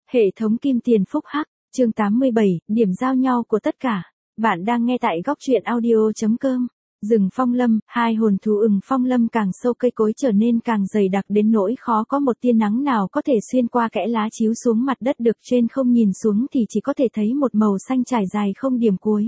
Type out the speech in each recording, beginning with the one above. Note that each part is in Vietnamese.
Hệ thống kim tiền phúc hắc, chương 87, điểm giao nhau của tất cả. Bạn đang nghe tại góc truyện audio.com. Rừng phong lâm, hai hồn thú ừng phong lâm càng sâu, cây cối trở nên càng dày đặc đến nỗi khó có một tia nắng nào có thể xuyên qua kẽ lá chiếu xuống mặt đất được. Trên không nhìn xuống thì chỉ có thể thấy một màu xanh trải dài không điểm cuối.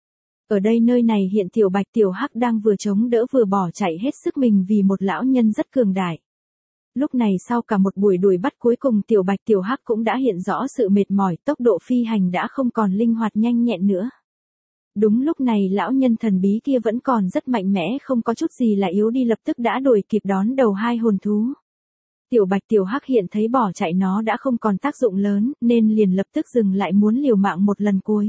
Ở đây nơi này hiện tiểu bạch tiểu hắc đang vừa chống đỡ vừa bỏ chạy hết sức mình vì một lão nhân rất cường đại. Lúc này sau cả một buổi đuổi bắt cuối cùng tiểu bạch tiểu hắc cũng đã hiện rõ sự mệt mỏi, tốc độ phi hành đã không còn linh hoạt nhanh nhẹn nữa. Đúng lúc này lão nhân thần bí kia vẫn còn rất mạnh mẽ, không có chút gì là yếu đi, lập tức đã đuổi kịp đón đầu hai hồn thú. Tiểu bạch tiểu hắc hiện thấy bỏ chạy nó đã không còn tác dụng lớn, nên liền lập tức dừng lại muốn liều mạng một lần cuối.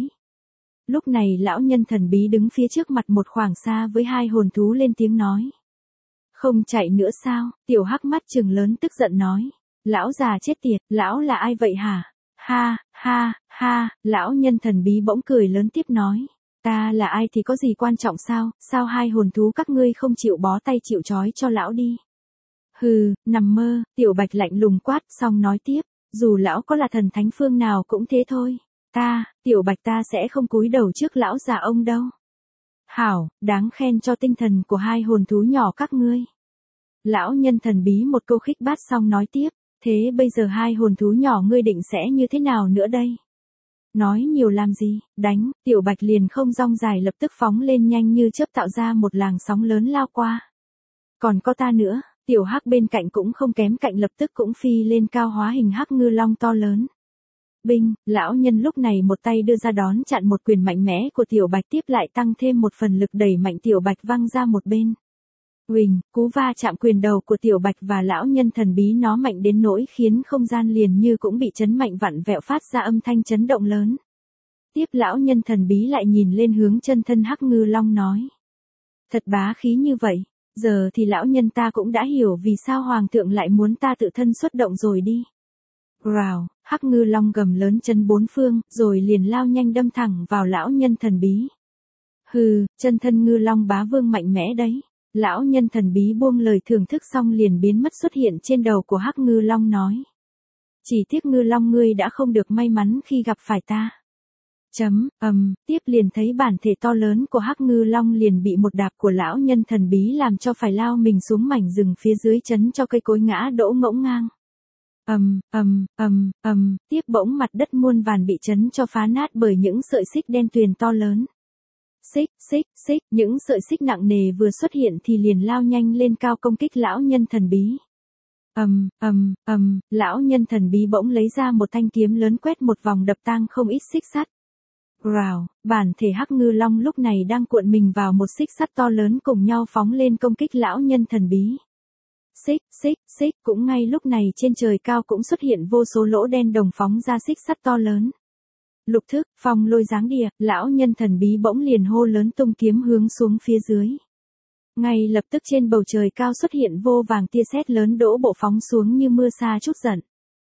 Lúc này lão nhân thần bí đứng phía trước mặt một khoảng xa với hai hồn thú lên tiếng nói. Không chạy nữa sao? Tiểu hắc mắt trừng lớn tức giận nói. Lão già chết tiệt, lão là ai vậy hả? Ha, ha, ha, lão nhân thần bí bỗng cười lớn tiếp nói. Ta là ai thì có gì quan trọng sao, sao hai hồn thú các ngươi không chịu bó tay chịu trói cho lão đi? Hừ, nằm mơ, tiểu bạch lạnh lùng quát xong nói tiếp, dù lão có là thần thánh phương nào cũng thế thôi. Tiểu bạch ta sẽ không cúi đầu trước lão già ông đâu. Hảo, đáng khen cho tinh thần của hai hồn thú nhỏ các ngươi. Lão nhân thần bí một câu khích bát xong nói tiếp, thế bây giờ hai hồn thú nhỏ ngươi định sẽ như thế nào nữa đây? Nói nhiều làm gì, đánh, tiểu bạch liền không rong dài lập tức phóng lên nhanh như chớp tạo ra một làn sóng lớn lao qua. Còn có ta nữa, tiểu hắc bên cạnh cũng không kém cạnh lập tức cũng phi lên cao hóa hình hắc ngư long to lớn. Binh, lão nhân lúc này một tay đưa ra đón chặn một quyền mạnh mẽ của tiểu bạch, tiếp lại tăng thêm một phần lực đẩy mạnh tiểu bạch văng ra một bên. Huỳnh, cú va chạm quyền đầu của tiểu bạch và lão nhân thần bí nó mạnh đến nỗi khiến không gian liền như cũng bị chấn mạnh vặn vẹo phát ra âm thanh chấn động lớn. Tiếp lão nhân thần bí lại nhìn lên hướng chân thân hắc ngư long nói. Thật bá khí như vậy, giờ thì lão nhân ta cũng đã hiểu vì sao hoàng thượng lại muốn ta tự thân xuất động rồi đi. Rào, hắc ngư long gầm lớn chấn bốn phương, rồi liền lao nhanh đâm thẳng vào lão nhân thần bí. Hừ, chân thân ngư long bá vương mạnh mẽ đấy. Lão nhân thần bí buông lời thưởng thức xong liền biến mất xuất hiện trên đầu của hắc ngư long nói. Chỉ tiếc ngư long ngươi đã không được may mắn khi gặp phải ta. Tiếp liền thấy bản thể to lớn của hắc ngư long liền bị một đạp của lão nhân thần bí làm cho phải lao mình xuống mảnh rừng phía dưới, chấn cho cây cối ngã đổ ngổn ngang. Tiếp bỗng mặt đất muôn vàn bị chấn cho phá nát bởi những sợi xích đen tuyền to lớn. Xích, những sợi xích nặng nề vừa xuất hiện thì liền lao nhanh lên cao công kích lão nhân thần bí. Lão nhân thần bí bỗng lấy ra một thanh kiếm lớn quét một vòng đập tang không ít xích sắt. Rào, bản thể hắc ngư long lúc này đang cuộn mình vào một xích sắt to lớn cùng nhau phóng lên công kích lão nhân thần bí. Xích, cũng ngay lúc này trên trời cao cũng xuất hiện vô số lỗ đen đồng phóng ra xích sắt to lớn. Lục thức, phong lôi giáng địa, lão nhân thần bí bỗng liền hô lớn tung kiếm hướng xuống phía dưới. Ngay lập tức trên bầu trời cao xuất hiện vô vàng tia sét lớn đổ bộ phóng xuống như mưa sa chút giận.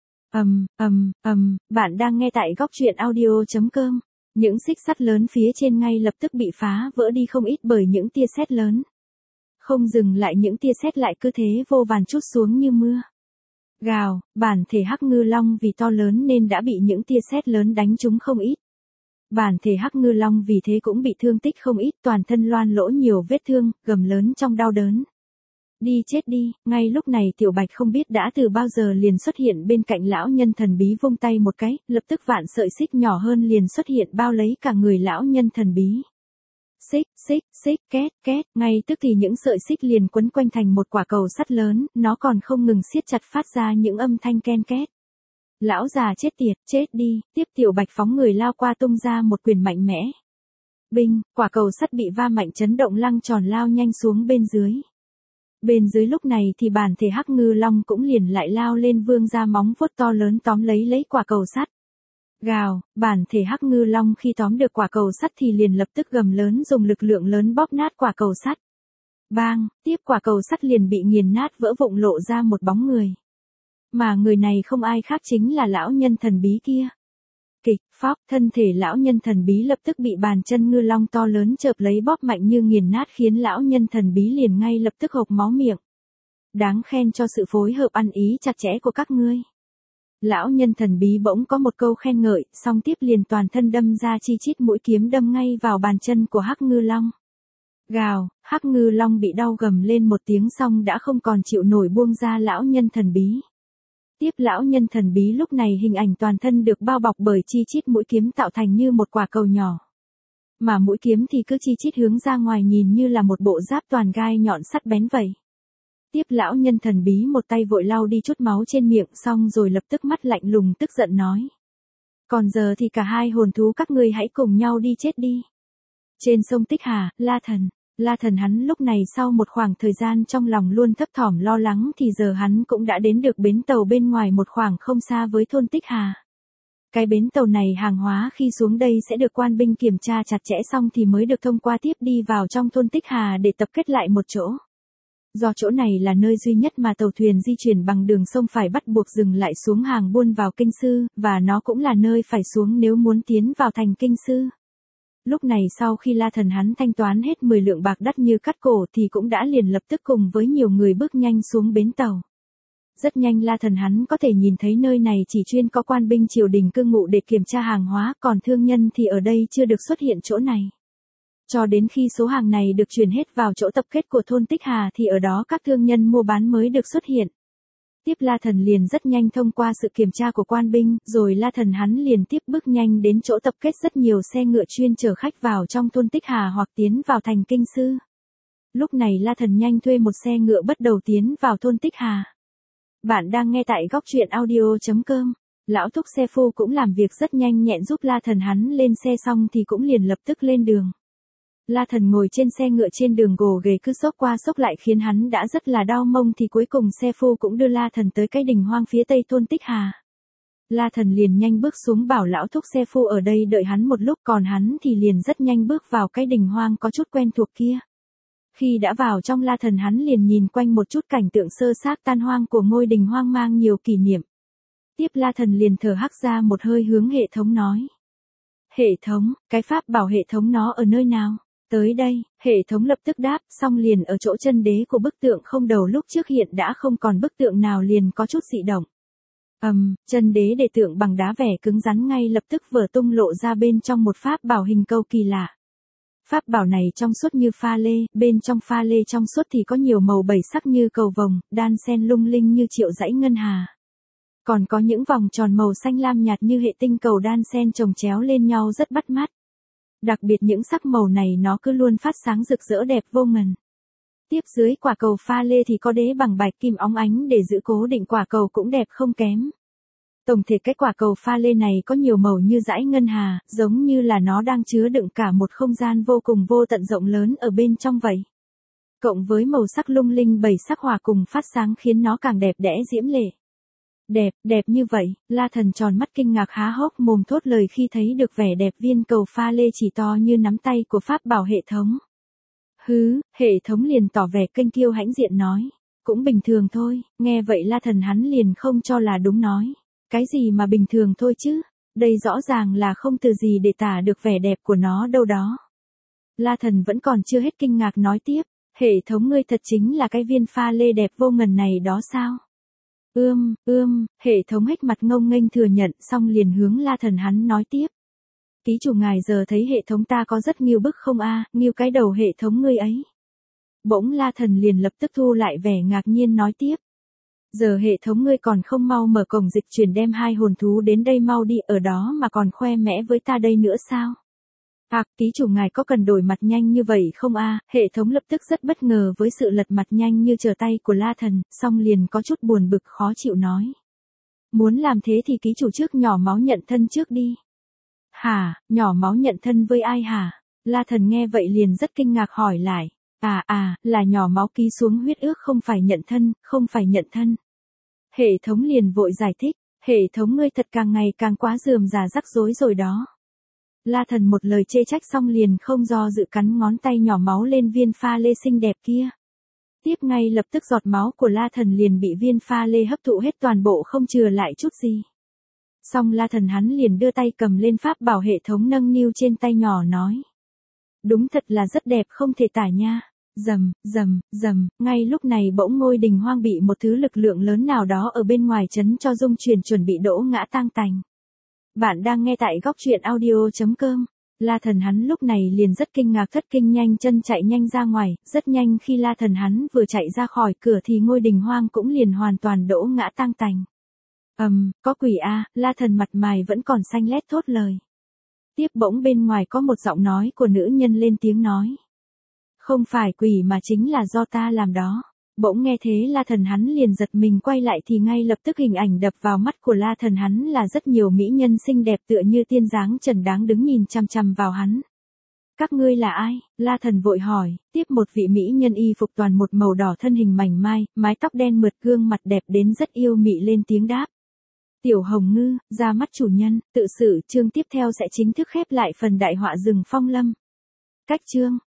Bạn đang nghe tại góc truyện audio.com. Những xích sắt lớn phía trên ngay lập tức bị phá vỡ đi không ít bởi những tia sét lớn. Không dừng lại, những tia sét lại cứ thế vô vàn trút xuống như mưa. Gào, bản thể hắc ngư long vì to lớn nên đã bị những tia sét lớn đánh trúng không ít. Bản thể hắc ngư long vì thế cũng bị thương tích không ít, toàn thân loan lỗ nhiều vết thương, gầm lớn trong đau đớn. Đi chết đi, ngay lúc này tiểu bạch không biết đã từ bao giờ liền xuất hiện bên cạnh lão nhân thần bí, vung tay một cái, lập tức vạn sợi xích nhỏ hơn liền xuất hiện bao lấy cả người lão nhân thần bí. Xích, két, ngay tức thì những sợi xích liền quấn quanh thành một quả cầu sắt lớn, nó còn không ngừng siết chặt phát ra những âm thanh ken két. Lão già chết tiệt, chết đi, tiếp tiểu bạch phóng người lao qua tung ra một quyền mạnh mẽ. Binh, quả cầu sắt bị va mạnh chấn động lăng tròn lao nhanh xuống bên dưới. Bên dưới lúc này thì bản thể hắc ngư long cũng liền lại lao lên vươn ra móng vuốt to lớn tóm lấy quả cầu sắt. Gào, bản thể hắc ngư long khi tóm được quả cầu sắt thì liền lập tức gầm lớn dùng lực lượng lớn bóp nát quả cầu sắt. Bang, tiếp quả cầu sắt liền bị nghiền nát vỡ vụn lộ ra một bóng người. Mà người này không ai khác chính là lão nhân thần bí kia. Kịch, phóc, thân thể lão nhân thần bí lập tức bị bàn chân ngư long to lớn chộp lấy bóp mạnh như nghiền nát khiến lão nhân thần bí liền ngay lập tức hộc máu miệng. Đáng khen cho sự phối hợp ăn ý chặt chẽ của các ngươi. Lão nhân thần bí bỗng có một câu khen ngợi, xong tiếp liền toàn thân đâm ra chi chít mũi kiếm đâm ngay vào bàn chân của Hắc Ngư Long. Gào, Hắc Ngư Long bị đau gầm lên một tiếng xong đã không còn chịu nổi buông ra lão nhân thần bí. Tiếp lão nhân thần bí lúc này hình ảnh toàn thân được bao bọc bởi chi chít mũi kiếm tạo thành như một quả cầu nhỏ. Mà mũi kiếm thì cứ chi chít hướng ra ngoài nhìn như là một bộ giáp toàn gai nhọn sắt bén vậy. Tiếp lão nhân thần bí một tay vội lau đi chút máu trên miệng xong rồi lập tức mắt lạnh lùng tức giận nói. Còn giờ thì cả hai hồn thú các ngươi hãy cùng nhau đi chết đi. Trên sông Tích Hà, La Thần hắn lúc này sau một khoảng thời gian trong lòng luôn thấp thỏm lo lắng thì giờ hắn cũng đã đến được bến tàu bên ngoài một khoảng không xa với thôn Tích Hà. Cái bến tàu này hàng hóa khi xuống đây sẽ được quan binh kiểm tra chặt chẽ xong thì mới được thông qua tiếp đi vào trong thôn Tích Hà để tập kết lại một chỗ. Do chỗ này là nơi duy nhất mà tàu thuyền di chuyển bằng đường sông phải bắt buộc dừng lại xuống hàng buôn vào Kinh Sư, và nó cũng là nơi phải xuống nếu muốn tiến vào thành Kinh Sư. Lúc này sau khi La Thần hắn thanh toán hết 10 lượng bạc đắt như cắt cổ thì cũng đã liền lập tức cùng với nhiều người bước nhanh xuống bến tàu. Rất nhanh La Thần hắn có thể nhìn thấy nơi này chỉ chuyên có quan binh triều đình cư ngụ để kiểm tra hàng hóa, còn thương nhân thì ở đây chưa được xuất hiện chỗ này. Cho đến khi số hàng này được chuyển hết vào chỗ tập kết của thôn Tích Hà thì ở đó các thương nhân mua bán mới được xuất hiện. Tiếp La Thần liền rất nhanh thông qua sự kiểm tra của quan binh, rồi La Thần hắn liền tiếp bước nhanh đến chỗ tập kết rất nhiều xe ngựa chuyên chở khách vào trong thôn Tích Hà hoặc tiến vào thành Kinh Sư. Lúc này La Thần nhanh thuê một xe ngựa bắt đầu tiến vào thôn Tích Hà. Bạn đang nghe tại góc truyện audio.com. Lão thúc xe phu cũng làm việc rất nhanh nhẹn giúp La Thần hắn lên xe xong thì cũng liền lập tức lên đường. La Thần ngồi trên xe ngựa trên đường gồ ghề cứ xốc qua xốc lại khiến hắn đã rất là đau mông thì cuối cùng xe phu cũng đưa La Thần tới cái đình hoang phía tây thôn Tích Hà. La Thần liền nhanh bước xuống bảo lão thúc xe phu ở đây đợi hắn một lúc, còn hắn thì liền rất nhanh bước vào cái đình hoang có chút quen thuộc kia. Khi đã vào trong La Thần hắn liền nhìn quanh một chút cảnh tượng sơ xác tan hoang của ngôi đình hoang mang nhiều kỷ niệm. Tiếp La Thần liền thở hắt ra một hơi hướng hệ thống nói. Hệ thống, cái pháp bảo hệ thống nó ở nơi nào? Tới đây, hệ thống lập tức đáp, xong liền ở chỗ chân đế của bức tượng không đầu lúc trước hiện đã không còn bức tượng nào liền có chút dị động. Chân đế để tượng bằng đá vẻ cứng rắn ngay lập tức vỡ tung lộ ra bên trong một pháp bảo hình cầu kỳ lạ. Pháp bảo này trong suốt như pha lê, bên trong pha lê trong suốt thì có nhiều màu bảy sắc như cầu vồng, đan xen lung linh như triệu dãy ngân hà. Còn có những vòng tròn màu xanh lam nhạt như hệ tinh cầu đan xen chồng chéo lên nhau rất bắt mắt. Đặc biệt những sắc màu này nó cứ luôn phát sáng rực rỡ đẹp vô ngần. Tiếp dưới quả cầu pha lê thì có đế bằng bạch kim óng ánh để giữ cố định quả cầu cũng đẹp không kém. Tổng thể cái quả cầu pha lê này có nhiều màu như dải ngân hà, giống như là nó đang chứa đựng cả một không gian vô cùng vô tận rộng lớn ở bên trong vậy. Cộng với màu sắc lung linh bảy sắc hòa cùng phát sáng khiến nó càng đẹp đẽ diễm lệ. Đẹp như vậy, La Thần tròn mắt kinh ngạc há hốc mồm thốt lời khi thấy được vẻ đẹp viên cầu pha lê chỉ to như nắm tay của pháp bảo hệ thống. Hệ thống liền tỏ vẻ kênh kiêu hãnh diện nói. Cũng bình thường thôi, nghe vậy La Thần hắn liền không cho là đúng nói. Cái gì mà bình thường thôi chứ, đây rõ ràng là không từ gì để tả được vẻ đẹp của nó đâu đó. La Thần vẫn còn chưa hết kinh ngạc nói tiếp, hệ thống ngươi thật chính là cái viên pha lê đẹp vô ngần này đó sao? Hệ thống hết mặt ngông nghênh thừa nhận xong liền hướng La Thần hắn nói tiếp. Ký chủ ngài giờ thấy hệ thống ta có rất nghiêu bức không a, nghiêu cái đầu hệ thống ngươi ấy. Bỗng La Thần liền lập tức thu lại vẻ ngạc nhiên nói tiếp. Giờ hệ thống ngươi còn không mau mở cổng dịch chuyển đem hai hồn thú đến đây mau đi, ở đó mà còn khoe mẽ với ta đây nữa sao? Ký chủ ngài có cần đổi mặt nhanh như vậy không a? Hệ thống lập tức rất bất ngờ với sự lật mặt nhanh như trở tay của La Thần, xong liền có chút buồn bực khó chịu nói. Muốn làm thế thì ký chủ trước nhỏ máu nhận thân trước đi. Hả, nhỏ máu nhận thân với ai hả? La Thần nghe vậy liền rất kinh ngạc hỏi lại. Là nhỏ máu ký xuống huyết ước không phải nhận thân. Hệ thống liền vội giải thích, hệ thống ngươi thật càng ngày càng quá rườm rà rắc rối rồi đó. La Thần một lời chê trách xong liền không do dự cắn ngón tay nhỏ máu lên viên pha lê xinh đẹp kia. Tiếp ngay lập tức giọt máu của La Thần liền bị viên pha lê hấp thụ hết toàn bộ không chừa lại chút gì. Xong La Thần hắn liền đưa tay cầm lên pháp bảo hệ thống nâng niu trên tay nhỏ nói. Đúng thật là rất đẹp không thể tả nha. Rầm, ngay lúc này bỗng ngôi đình hoang bị một thứ lực lượng lớn nào đó ở bên ngoài chấn cho rung chuyển chuẩn bị đổ ngã tang tành. Bạn đang nghe tại góc truyện audio.com. La Thần hắn lúc này liền rất kinh ngạc thất kinh nhanh chân chạy nhanh ra ngoài, rất nhanh khi La Thần hắn vừa chạy ra khỏi cửa thì ngôi đình hoang cũng liền hoàn toàn đổ ngã tang tành. Có quỷ a, La Thần mặt mày vẫn còn xanh lét thốt lời. Tiếp bỗng bên ngoài có một giọng nói của nữ nhân lên tiếng nói. Không phải quỷ mà chính là do ta làm đó. Bỗng nghe thế La Thần hắn liền giật mình quay lại thì ngay lập tức hình ảnh đập vào mắt của La Thần hắn là rất nhiều mỹ nhân xinh đẹp tựa như tiên dáng trần đáng đứng nhìn chằm chằm vào hắn. Các ngươi là ai? La Thần vội hỏi, tiếp một vị mỹ nhân y phục toàn một màu đỏ thân hình mảnh mai, mái tóc đen mượt gương mặt đẹp đến rất yêu mị lên tiếng đáp. Tiểu Hồng Ngư, ra mắt chủ nhân, tự sự chương tiếp theo sẽ chính thức khép lại phần đại họa rừng phong lâm. Cách chương